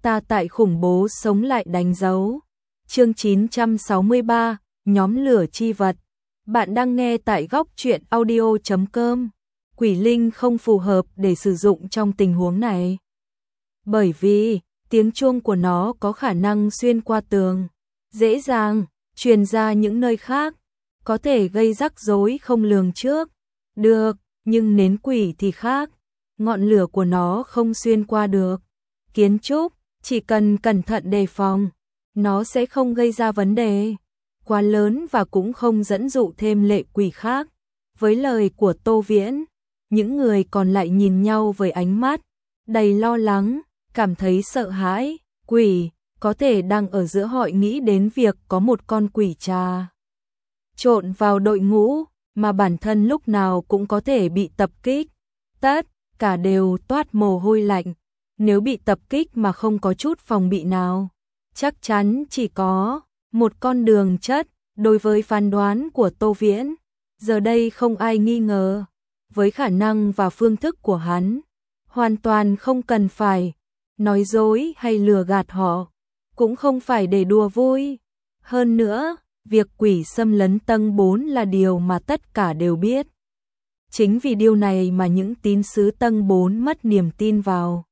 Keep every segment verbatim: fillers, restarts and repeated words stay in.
ta tại khủng bố sống lại đánh dấu. Chương chín trăm sáu mươi ba, nhóm lửa chi vật. Bạn đang nghe tại góc truyện audio chấm com. Quỷ linh không phù hợp để sử dụng trong tình huống này. Bởi vì, tiếng chuông của nó có khả năng xuyên qua tường, dễ dàng truyền ra những nơi khác, có thể gây rắc rối không lường trước. Được, nhưng nến quỷ thì khác, ngọn lửa của nó không xuyên qua được. Kiến trúc, chỉ cần cẩn thận đề phòng, nó sẽ không gây ra vấn đề quá lớn và cũng không dẫn dụ thêm lệ quỷ khác. Với lời của Tô Viễn, những người còn lại nhìn nhau với ánh mắt đầy lo lắng, cảm thấy sợ hãi. Quỷ, có thể đang ở giữa họ nghĩ đến việc có một con quỷ trà trộn vào đội ngũ, mà bản thân lúc nào cũng có thể bị tập kích. Tất cả đều toát mồ hôi lạnh. Nếu bị tập kích mà không có chút phòng bị nào, chắc chắn chỉ có một con đường chết. Đối với phán đoán của Tô Viễn, giờ đây không ai nghi ngờ. Với khả năng và phương thức của hắn, hoàn toàn không cần phải nói dối hay lừa gạt họ, cũng không phải để đùa vui. Hơn nữa, việc quỷ xâm lấn tầng bốn là điều mà tất cả đều biết. Chính vì điều này mà những tín sứ tầng bốn mất niềm tin vào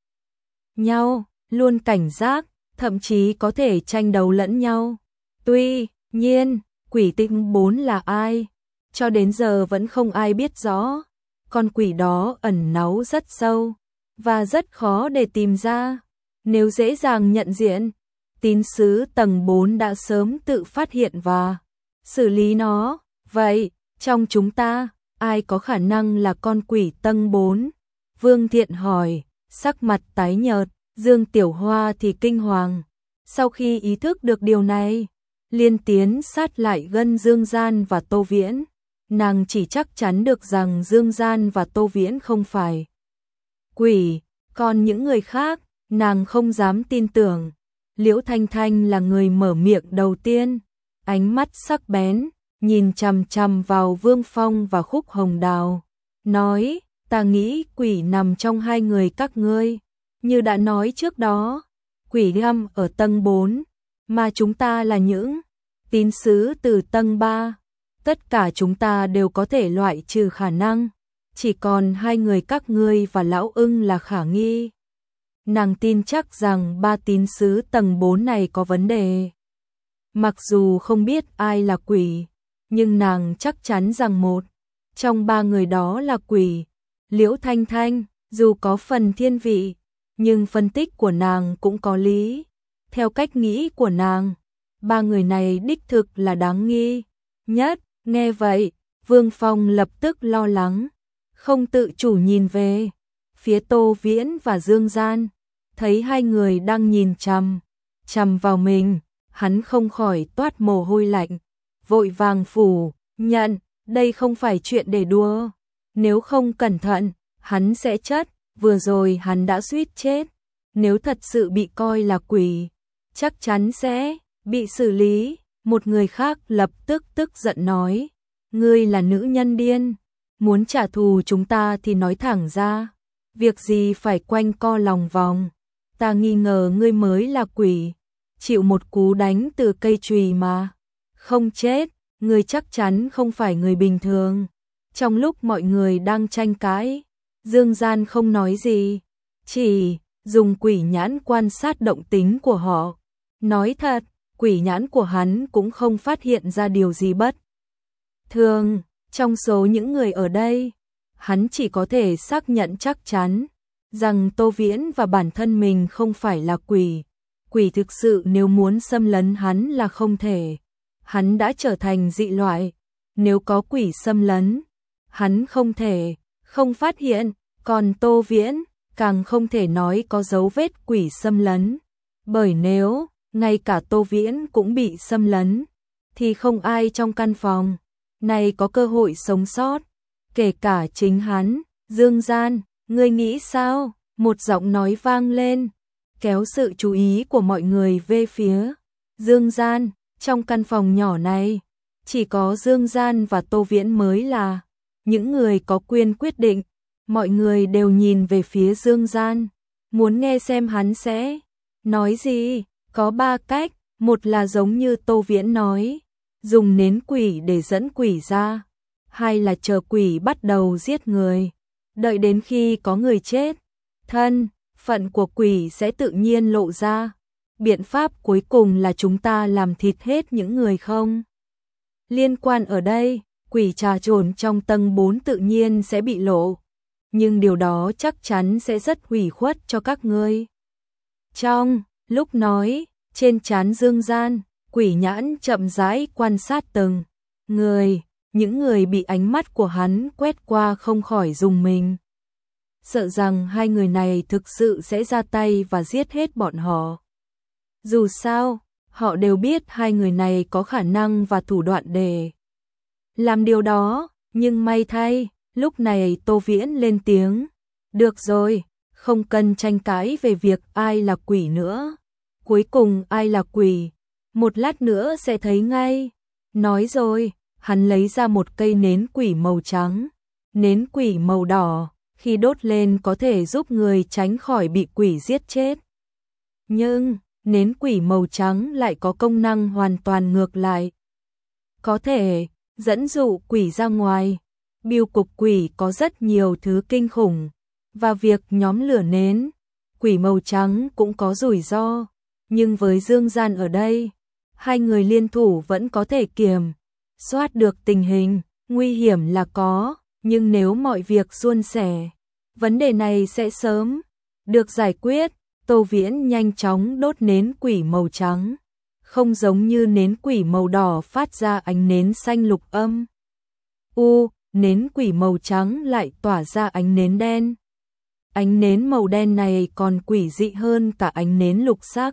nhau, luôn cảnh giác, thậm chí có thể tranh đấu lẫn nhau. Tuy nhiên, quỷ tầng bốn là ai, cho đến giờ vẫn không ai biết rõ. Con quỷ đó ẩn náu rất sâu và rất khó để tìm ra. Nếu dễ dàng nhận diện, tín sứ tầng bốn đã sớm tự phát hiện và xử lý nó. Vậy, trong chúng ta, ai có khả năng là con quỷ tầng bốn? Vương Thiện hỏi, sắc mặt tái nhợt. Dương Tiểu Hoa thì kinh hoàng. Sau khi ý thức được điều này, liên tiến sát lại gần Dương Gian và Tô Viễn. Nàng chỉ chắc chắn được rằng Dương Gian và Tô Viễn không phải quỷ, còn những người khác, nàng không dám tin tưởng. Liễu Thanh Thanh là người mở miệng đầu tiên, ánh mắt sắc bén, nhìn chằm chằm vào Vương Phong và Khúc Hồng Đào, nói, ta nghĩ quỷ nằm trong hai người các ngươi. Như đã nói trước đó, quỷ găm ở tầng bốn, mà chúng ta là những tín sứ từ tầng ba. Tất cả chúng ta đều có thể loại trừ khả năng, chỉ còn hai người các ngươi và Lão Ưng là khả nghi. Nàng tin chắc rằng ba tín sứ tầng bốn này có vấn đề. Mặc dù không biết ai là quỷ, nhưng nàng chắc chắn rằng một trong ba người đó là quỷ. Liễu Thanh Thanh, dù có phần thiên vị, nhưng phân tích của nàng cũng có lý. Theo cách nghĩ của nàng, ba người này đích thực là đáng nghi nhất. Nghe vậy, Vương Phong lập tức lo lắng, không tự chủ nhìn về phía Tô Viễn và Dương Gian. Thấy hai người đang nhìn chằm chằm vào mình, hắn không khỏi toát mồ hôi lạnh, vội vàng phủ nhận, đây không phải chuyện để đùa. Nếu không cẩn thận, hắn sẽ chết. Vừa rồi hắn đã suýt chết. Nếu thật sự bị coi là quỷ, chắc chắn sẽ bị xử lý. Một người khác lập tức tức giận nói, ngươi là nữ nhân điên, muốn trả thù chúng ta thì nói thẳng ra, việc gì phải quanh co lòng vòng. Ta nghi ngờ ngươi mới là quỷ, chịu một cú đánh từ cây chùy mà không chết, ngươi chắc chắn không phải người bình thường. Trong lúc mọi người đang tranh cãi, Dương Gian không nói gì, chỉ dùng quỷ nhãn quan sát động tính của họ. Nói thật, quỷ nhãn của hắn cũng không phát hiện ra điều gì bất thường. Trong số những người ở đây, hắn chỉ có thể xác nhận chắc chắn rằng Tô Viễn và bản thân mình không phải là quỷ. Quỷ thực sự nếu muốn xâm lấn hắn là không thể. Hắn đã trở thành dị loại, nếu có quỷ xâm lấn, hắn không thể không phát hiện, còn Tô Viễn càng không thể nói có dấu vết quỷ xâm lấn. Bởi nếu ngay cả Tô Viễn cũng bị xâm lấn, thì không ai trong căn phòng này có cơ hội sống sót, kể cả chính hắn. Dương Gian, ngươi nghĩ sao? Một giọng nói vang lên, kéo sự chú ý của mọi người về phía Dương Gian. Trong căn phòng nhỏ này, chỉ có Dương Gian và Tô Viễn mới là những người có quyền quyết định. Mọi người đều nhìn về phía Dương Gian, muốn nghe xem hắn sẽ Nói gì? Có ba cách, một là giống như Tô Viễn nói, dùng nến quỷ để dẫn quỷ ra, hai là chờ quỷ bắt đầu giết người, đợi đến khi có người chết, thân phận của quỷ sẽ tự nhiên lộ ra. Biện pháp cuối cùng là chúng ta làm thịt hết những người không liên quan ở đây, quỷ trà trộn trong tầng bốn tự nhiên sẽ bị lộ, nhưng điều đó chắc chắn sẽ rất hủy khuất cho các ngươi. Trong lúc nói, trên trán Dương Gian, quỷ nhãn chậm rãi quan sát từng người, những người bị ánh mắt của hắn quét qua không khỏi rùng mình. Sợ rằng hai người này thực sự sẽ ra tay và giết hết bọn họ. Dù sao, họ đều biết hai người này có khả năng và thủ đoạn để làm điều đó, nhưng may thay, lúc này Tô Viễn lên tiếng. Được rồi, không cần tranh cãi về việc ai là quỷ nữa. Cuối cùng ai là quỷ, một lát nữa sẽ thấy ngay. Nói rồi, hắn lấy ra một cây nến quỷ màu trắng, nến quỷ màu đỏ, khi đốt lên có thể giúp người tránh khỏi bị quỷ giết chết. Nhưng, nến quỷ màu trắng lại có công năng hoàn toàn ngược lại. Có thể dẫn dụ quỷ ra ngoài. Biêu cục quỷ có rất nhiều thứ kinh khủng, và việc nhóm lửa nến, quỷ màu trắng cũng có rủi ro. Nhưng với Dương Gian ở đây, hai người liên thủ vẫn có thể kiểm soát được tình hình. Nguy hiểm là có, nhưng nếu mọi việc suôn sẻ, vấn đề này sẽ sớm được giải quyết. Tô Viễn nhanh chóng đốt nến quỷ màu trắng, không giống như nến quỷ màu đỏ phát ra ánh nến xanh lục âm u, nến quỷ màu trắng lại tỏa ra ánh nến đen. Ánh nến màu đen này còn quỷ dị hơn cả ánh nến lục sắc.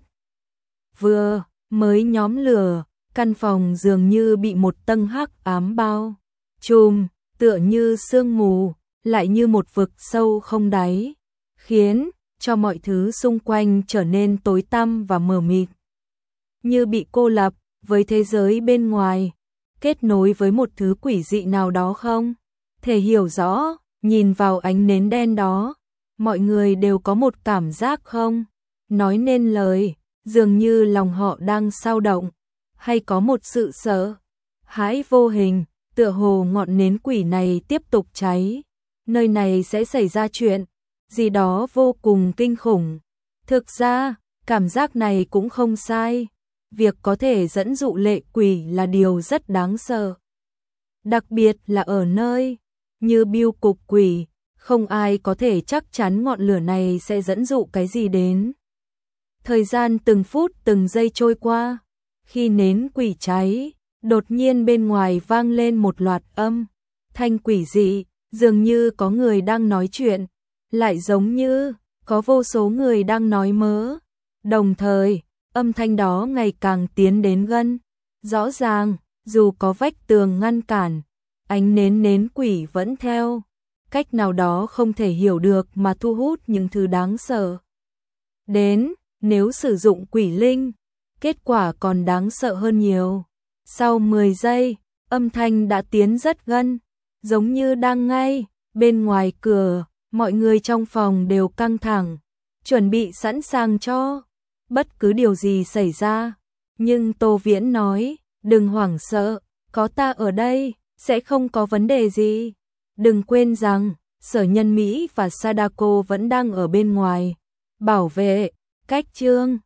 Vừa mới nhóm lửa, căn phòng dường như bị một tầng hắc ám bao trùm, tựa như sương mù, lại như một vực sâu không đáy, khiến cho mọi thứ xung quanh trở nên tối tăm và mờ mịt, như bị cô lập với thế giới bên ngoài, kết nối với một thứ quỷ dị nào đó không thể hiểu rõ. Nhìn vào ánh nến đen đó, mọi người đều có một cảm giác không nói nên lời, dường như lòng họ đang xao động, hay có một sự sợ hãi vô hình, tựa hồ ngọn nến quỷ này tiếp tục cháy, nơi này sẽ xảy ra chuyện gì đó vô cùng kinh khủng. Thực ra, cảm giác này cũng không sai. Việc có thể dẫn dụ lệ quỷ là điều rất đáng sợ. Đặc biệt là ở nơi như biêu cục quỷ, không ai có thể chắc chắn ngọn lửa này sẽ dẫn dụ cái gì đến. Thời gian từng phút từng giây trôi qua, khi nến quỷ cháy, đột nhiên bên ngoài vang lên một loạt âm thanh quỷ dị, dường như có người đang nói chuyện, lại giống như có vô số người đang nói mớ. Đồng thời, âm thanh đó ngày càng tiến đến gần. Rõ ràng, dù có vách tường ngăn cản, ánh nến nến quỷ vẫn theo cách nào đó không thể hiểu được mà thu hút những thứ đáng sợ đến. Nếu sử dụng quỷ linh, kết quả còn đáng sợ hơn nhiều. Sau mười giây, âm thanh đã tiến rất gần, giống như đang ngay bên ngoài cửa. Mọi người trong phòng đều căng thẳng, chuẩn bị sẵn sàng cho bất cứ điều gì xảy ra. Nhưng Tô Viễn nói, đừng hoảng sợ, có ta ở đây, sẽ không có vấn đề gì. Đừng quên rằng, Sở Nhân Mỹ và Sadako vẫn đang ở bên ngoài bảo vệ. Cách chương